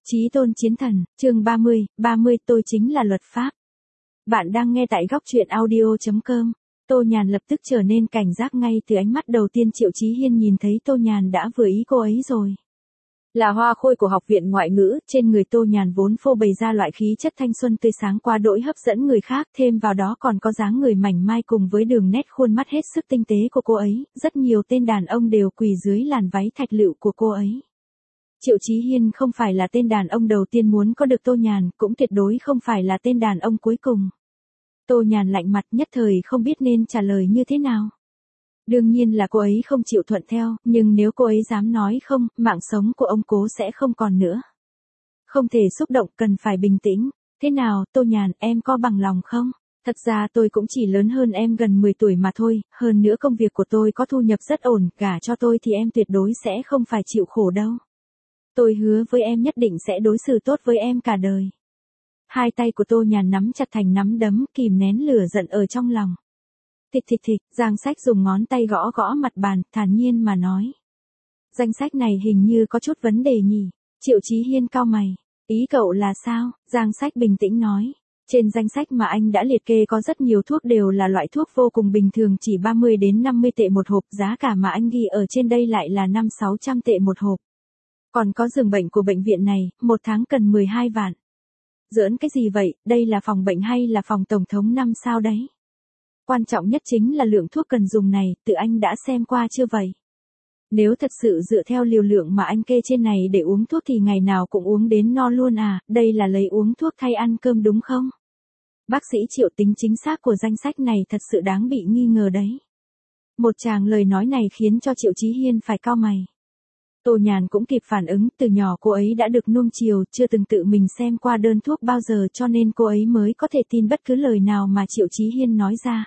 Chí tôn chiến thần, chương 30, tôi chính là luật pháp. Bạn đang nghe tại góc truyện audio.com. Tô Nhàn lập tức trở nên cảnh giác ngay từ ánh mắt đầu tiên Triệu Chí Hiên nhìn thấy Tô Nhàn đã vừa ý cô ấy rồi. Là hoa khôi của học viện ngoại ngữ, trên người Tô Nhàn vốn phô bày ra loại khí chất thanh xuân tươi sáng quá đỗi hấp dẫn người khác, thêm vào đó còn có dáng người mảnh mai cùng với đường nét khuôn mắt hết sức tinh tế của cô ấy, rất nhiều tên đàn ông đều quỳ dưới làn váy thạch lựu của cô ấy. Triệu Chí Hiên không phải là tên đàn ông đầu tiên muốn có được Tô Nhàn, cũng tuyệt đối không phải là tên đàn ông cuối cùng. Tô Nhàn lạnh mặt nhất thời không biết nên trả lời như thế nào. Đương nhiên là cô ấy không chịu thuận theo, nhưng nếu cô ấy dám nói không, mạng sống của ông Cố sẽ không còn nữa. Không thể xúc động, cần phải bình tĩnh. Thế nào, Tô Nhàn, em có bằng lòng không? Thật ra tôi cũng chỉ lớn hơn em gần 10 tuổi mà thôi, hơn nữa công việc của tôi có thu nhập rất ổn, gả cho tôi thì em tuyệt đối sẽ không phải chịu khổ đâu. Tôi hứa với em nhất định sẽ đối xử tốt với em cả đời. Hai tay của Tô Nhàn nắm chặt thành nắm đấm, kìm nén lửa giận ở trong lòng. Thịch, Giang Sách dùng ngón tay gõ gõ mặt bàn, thản nhiên mà nói. Danh sách này hình như có chút vấn đề nhỉ? Triệu Chí Hiên cau mày. Ý cậu là sao? Giang Sách bình tĩnh nói. Trên danh sách mà anh đã liệt kê có rất nhiều thuốc đều là loại thuốc vô cùng bình thường, chỉ 30 đến 50 tệ một hộp, giá cả mà anh ghi ở trên đây lại là 500-600 tệ một hộp. Còn có giường bệnh của bệnh viện này, một tháng cần 12 vạn. Giỡn cái gì vậy, đây là phòng bệnh hay là phòng tổng thống 5 sao đấy? Quan trọng nhất chính là lượng thuốc cần dùng này, tự anh đã xem qua chưa vậy? Nếu thật sự dựa theo liều lượng mà anh kê trên này để uống thuốc thì ngày nào cũng uống đến no luôn à, đây là lấy uống thuốc thay ăn cơm đúng không? Bác sĩ Triệu, tính chính xác của danh sách này thật sự đáng bị nghi ngờ đấy. Một tràng lời nói này khiến cho Triệu Chí Hiên phải cau mày. Tô Nhàn cũng kịp phản ứng, từ nhỏ cô ấy đã được nuông chiều, chưa từng tự mình xem qua đơn thuốc bao giờ cho nên cô ấy mới có thể tin bất cứ lời nào mà Triệu Chí Hiên nói ra.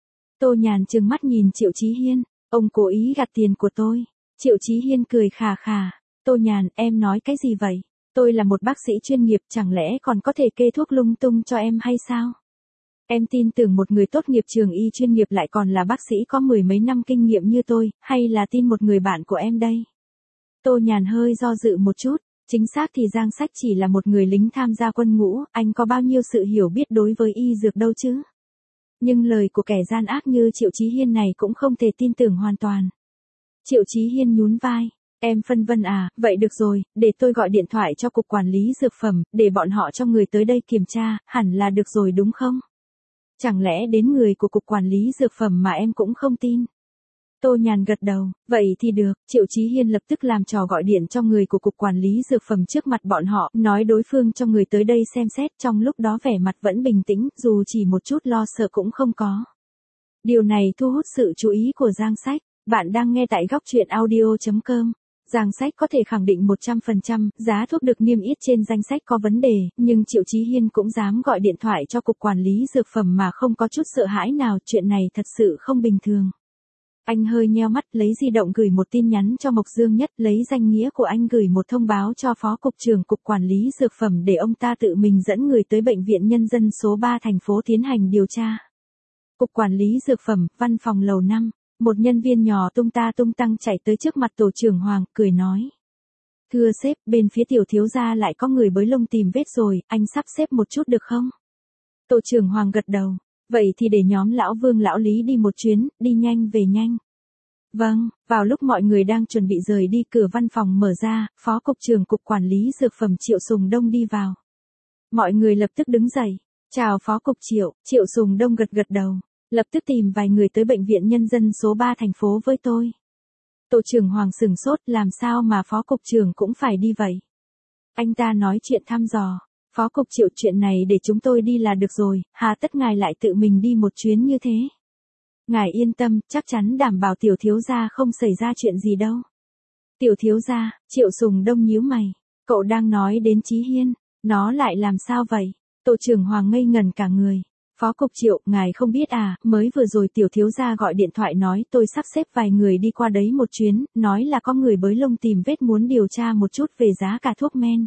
Tô Nhàn trừng mắt nhìn Triệu Chí Hiên, ông cố ý gạt tiền của tôi. Triệu Chí Hiên cười khà khà, Tô Nhàn, em nói cái gì vậy? Tôi là một bác sĩ chuyên nghiệp, chẳng lẽ còn có thể kê thuốc lung tung cho em hay sao? Em tin tưởng một người tốt nghiệp trường y chuyên nghiệp lại còn là bác sĩ có 10 mấy năm kinh nghiệm như tôi, hay là tin một người bạn của em đây? Tô Nhàn hơi do dự một chút, chính xác thì Giang Sách chỉ là một người lính tham gia quân ngũ, anh có bao nhiêu sự hiểu biết đối với y dược đâu chứ. Nhưng lời của kẻ gian ác như Triệu Chí Hiên này cũng không thể tin tưởng hoàn toàn. Triệu Chí Hiên nhún vai, em phân vân à, vậy được rồi, để tôi gọi điện thoại cho Cục Quản lý Dược phẩm, để bọn họ cho người tới đây kiểm tra, hẳn là được rồi đúng không? Chẳng lẽ đến người của Cục Quản lý Dược phẩm mà em cũng không tin? Tô Nhàn gật đầu, vậy thì được, Triệu Chí Hiên lập tức làm trò gọi điện cho người của Cục Quản lý Dược phẩm trước mặt bọn họ, nói đối phương cho người tới đây xem xét, trong lúc đó vẻ mặt vẫn bình tĩnh, dù chỉ một chút lo sợ cũng không có. Điều này thu hút sự chú ý của Giang Sách, bạn đang nghe tại góc truyện audio.com. Giang Sách có thể khẳng định 100%, giá thuốc được niêm yết trên danh sách có vấn đề, nhưng Triệu Chí Hiên cũng dám gọi điện thoại cho Cục Quản lý Dược phẩm mà không có chút sợ hãi nào, chuyện này thật sự không bình thường. Anh hơi nheo mắt, lấy di động gửi một tin nhắn cho Mộc Dương Nhất, lấy danh nghĩa của anh gửi một thông báo cho Phó Cục trưởng Cục Quản lý Dược phẩm để ông ta tự mình dẫn người tới Bệnh viện Nhân dân số 3 thành phố tiến hành điều tra. Cục Quản lý Dược phẩm, văn phòng lầu 5, một nhân viên nhỏ tung tăng chạy tới trước mặt tổ trưởng Hoàng, cười nói. Thưa sếp, bên phía tiểu thiếu gia lại có người bới lông tìm vết rồi, anh sắp xếp một chút được không? Tổ trưởng Hoàng gật đầu. Vậy thì để nhóm lão Vương lão Lý đi một chuyến, đi nhanh về nhanh. Vâng, vào lúc mọi người đang chuẩn bị rời đi, cửa văn phòng mở ra, Phó Cục trưởng Cục Quản lý Dược phẩm Triệu Sùng Đông đi vào. Mọi người lập tức đứng dậy. Chào Phó Cục Triệu, Triệu Sùng Đông gật đầu. Lập tức tìm vài người tới Bệnh viện Nhân dân số 3 thành phố với tôi. Tổ trưởng Hoàng sửng sốt, làm sao mà Phó Cục trưởng cũng phải đi vậy? Anh ta nói chuyện thăm dò. Phó Cục Triệu, chuyện này để chúng tôi đi là được rồi, hà tất ngài lại tự mình đi một chuyến như thế? Ngài yên tâm, chắc chắn đảm bảo tiểu thiếu gia không xảy ra chuyện gì đâu. Tiểu thiếu gia, Triệu Sùng Đông nhíu mày, cậu đang nói đến Chí Hiên, nó lại làm sao vậy? Tổ trưởng Hoàng ngây ngẩn cả người. Phó Cục Triệu, ngài không biết à, mới vừa rồi tiểu thiếu gia gọi điện thoại nói tôi sắp xếp vài người đi qua đấy một chuyến, nói là có người bới lông tìm vết muốn điều tra một chút về giá cả thuốc men.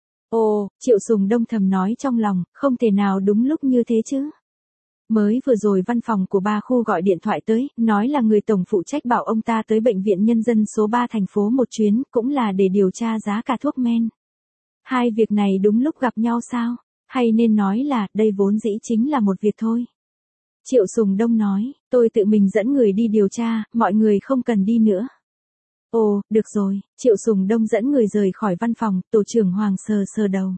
Ồ, Triệu Sùng Đông thầm nói trong lòng, không thể nào đúng lúc như thế chứ. Mới vừa rồi văn phòng của ba khu gọi điện thoại tới, nói là người tổng phụ trách bảo ông ta tới Bệnh viện Nhân dân số 3 thành phố một chuyến, cũng là để điều tra giá cả thuốc men. Hai việc này đúng lúc gặp nhau sao? Hay nên nói là, đây vốn dĩ chính là một việc thôi. Triệu Sùng Đông nói, tôi tự mình dẫn người đi điều tra, mọi người không cần đi nữa. Ồ, được rồi, Triệu Sùng Đông dẫn người rời khỏi văn phòng, tổ trưởng Hoàng sờ sờ đầu.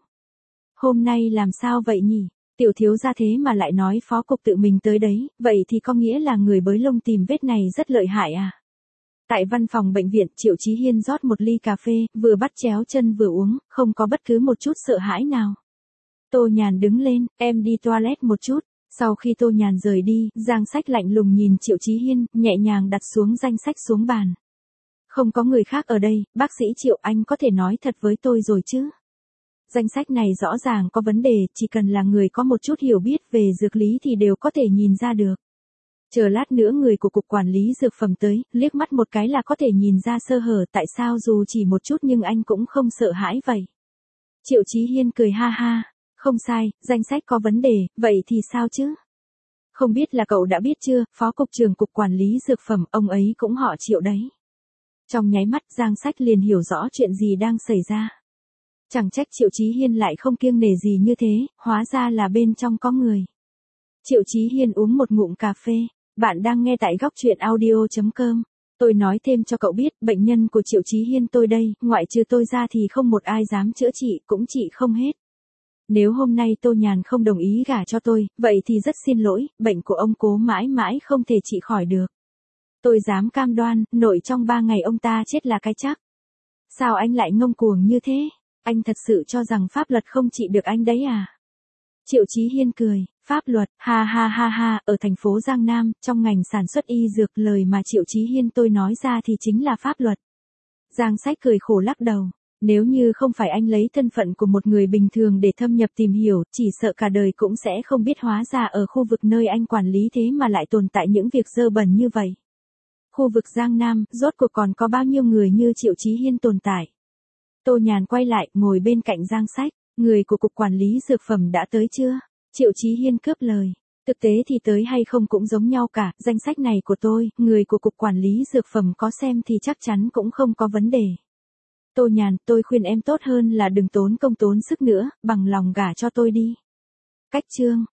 Hôm nay làm sao vậy nhỉ? Tiểu thiếu gia thế mà lại nói phó cục tự mình tới đấy, vậy thì có nghĩa là người bới lông tìm vết này rất lợi hại à? Tại văn phòng bệnh viện, Triệu Chí Hiên rót một ly cà phê, vừa bắt chéo chân vừa uống, không có bất cứ một chút sợ hãi nào. Tô Nhàn đứng lên, em đi toilet một chút. Sau khi Tô Nhàn rời đi, Giang Sách lạnh lùng nhìn Triệu Chí Hiên, nhẹ nhàng đặt xuống danh sách xuống bàn. Không có người khác ở đây, bác sĩ Triệu, anh có thể nói thật với tôi rồi chứ? Danh sách này rõ ràng có vấn đề, chỉ cần là người có một chút hiểu biết về dược lý thì đều có thể nhìn ra được. Chờ lát nữa người của Cục Quản lý Dược Phẩm tới, liếc mắt một cái là có thể nhìn ra sơ hở, tại sao dù chỉ một chút nhưng anh cũng không sợ hãi vậy. Triệu Chí Hiên cười ha ha, không sai, danh sách có vấn đề, vậy thì sao chứ? Không biết là cậu đã biết chưa, Phó Cục trưởng Cục Quản lý Dược Phẩm, ông ấy cũng họ Triệu đấy. Trong nháy mắt Giang Sách liền hiểu rõ chuyện gì đang xảy ra. Chẳng trách Triệu Chí Hiên lại không kiêng nể gì như thế, hóa ra là bên trong có người. Triệu Chí Hiên uống một ngụm cà phê. Bạn đang nghe tại góc truyện audio.com. Tôi nói thêm cho cậu biết, bệnh nhân của Triệu Chí Hiên tôi đây, ngoại trừ tôi ra thì không một ai dám chữa trị, cũng trị không hết. Nếu hôm nay Tô Nhàn không đồng ý gả cho tôi, vậy thì rất xin lỗi, bệnh của ông Cố mãi mãi không thể trị khỏi được. Tôi dám cam đoan, nội trong 3 ngày ông ta chết là cái chắc. Sao anh lại ngông cuồng như thế? Anh thật sự cho rằng pháp luật không trị được anh đấy à? Triệu Chí Hiên cười, pháp luật, ha ha ha ha, ở thành phố Giang Nam, trong ngành sản xuất y dược, lời mà Triệu Chí Hiên tôi nói ra thì chính là pháp luật. Giang Sách cười khổ lắc đầu, nếu như không phải anh lấy thân phận của một người bình thường để thâm nhập tìm hiểu, chỉ sợ cả đời cũng sẽ không biết hóa ra ở khu vực nơi anh quản lý thế mà lại tồn tại những việc dơ bẩn như vậy. Khu vực Giang Nam, rốt cuộc còn có bao nhiêu người như Triệu Chí Hiên tồn tại? Tô Nhàn quay lại, ngồi bên cạnh Giang Sách. Người của Cục Quản lý Dược Phẩm đã tới chưa? Triệu Chí Hiên cướp lời. Thực tế thì tới hay không cũng giống nhau cả, danh sách này của tôi, người của Cục Quản lý Dược Phẩm có xem thì chắc chắn cũng không có vấn đề. Tô Nhàn, tôi khuyên em tốt hơn là đừng tốn công tốn sức nữa, bằng lòng gả cho tôi đi. Cách chương